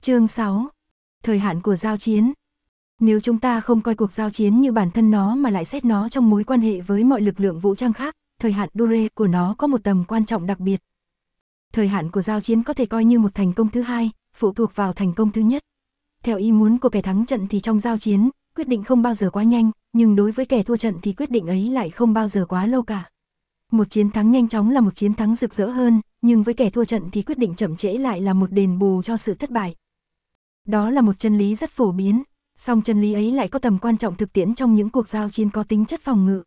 Chương 6. Thời hạn của giao chiến. Nếu chúng ta không coi cuộc giao chiến như bản thân nó mà lại xét nó trong mối quan hệ với mọi lực lượng vũ trang khác, thời hạn Dure của nó có một tầm quan trọng đặc biệt. Thời hạn của giao chiến có thể coi như một thành công thứ hai, phụ thuộc vào thành công thứ nhất. Theo ý muốn của kẻ thắng trận thì trong giao chiến, quyết định không bao giờ quá nhanh, nhưng đối với kẻ thua trận thì quyết định ấy lại không bao giờ quá lâu cả. Một chiến thắng nhanh chóng là một chiến thắng rực rỡ hơn, nhưng với kẻ thua trận thì quyết định chậm trễ lại là một đền bù cho sự thất bại. Đó là một chân lý rất phổ biến, song chân lý ấy lại có tầm quan trọng thực tiễn trong những cuộc giao chiến có tính chất phòng ngự.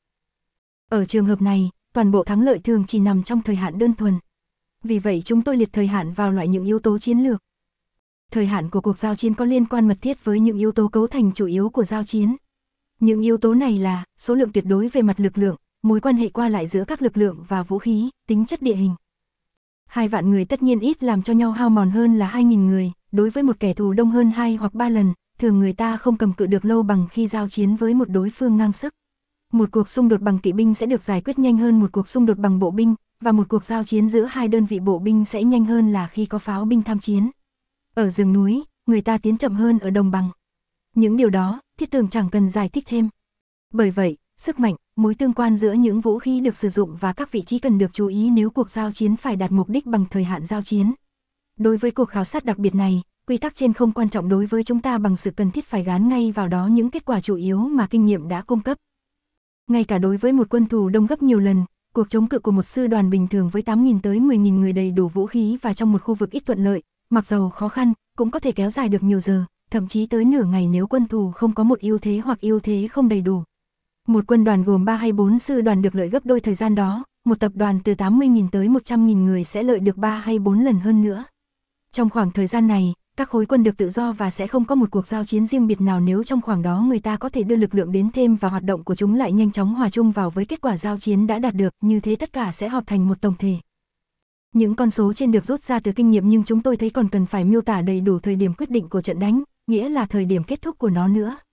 Ở trường hợp này, toàn bộ thắng lợi thường chỉ nằm trong thời hạn đơn thuần. Vì vậy chúng tôi liệt thời hạn vào loại những yếu tố chiến lược. Thời hạn của cuộc giao chiến có liên quan mật thiết với những yếu tố cấu thành chủ yếu của giao chiến. Những yếu tố này là số lượng tuyệt đối về mặt lực lượng, mối quan hệ qua lại giữa các lực lượng và vũ khí, tính chất địa hình. 2 vạn người tất nhiên ít làm cho nhau hao mòn hơn là 2.000 người, đối với một kẻ thù đông hơn 2 hoặc 3 lần, thường người ta không cầm cự được lâu bằng khi giao chiến với một đối phương ngang sức. Một cuộc xung đột bằng kỵ binh sẽ được giải quyết nhanh hơn một cuộc xung đột bằng bộ binh, và một cuộc giao chiến giữa 2 đơn vị bộ binh sẽ nhanh hơn là khi có pháo binh tham chiến. Ở rừng núi, người ta tiến chậm hơn ở đồng bằng. Những điều đó, thiết tưởng chẳng cần giải thích thêm. Bởi vậy, sức mạnh, mối tương quan giữa những vũ khí được sử dụng và các vị trí cần được chú ý nếu cuộc giao chiến phải đạt mục đích bằng thời hạn giao chiến. Đối với cuộc khảo sát đặc biệt này, quy tắc trên không quan trọng đối với chúng ta bằng sự cần thiết phải gán ngay vào đó những kết quả chủ yếu mà kinh nghiệm đã cung cấp. Ngay cả đối với một quân thù đông gấp nhiều lần, cuộc chống cự của một sư đoàn bình thường với 8.000 tới 10.000 người đầy đủ vũ khí và trong một khu vực ít thuận lợi, mặc dầu khó khăn, cũng có thể kéo dài được nhiều giờ, thậm chí tới nửa ngày nếu quân thù không có một ưu thế hoặc ưu thế không đầy đủ. Một quân đoàn gồm 3 hay 4 sư đoàn được lợi gấp đôi thời gian đó, một tập đoàn từ 80.000 tới 100.000 người sẽ lợi được 3 hay 4 lần hơn nữa. Trong khoảng thời gian này, các khối quân được tự do và sẽ không có một cuộc giao chiến riêng biệt nào nếu trong khoảng đó người ta có thể đưa lực lượng đến thêm và hoạt động của chúng lại nhanh chóng hòa chung vào với kết quả giao chiến đã đạt được, như thế tất cả sẽ hợp thành một tổng thể. Những con số trên được rút ra từ kinh nghiệm nhưng chúng tôi thấy còn cần phải miêu tả đầy đủ thời điểm quyết định của trận đánh, nghĩa là thời điểm kết thúc của nó nữa.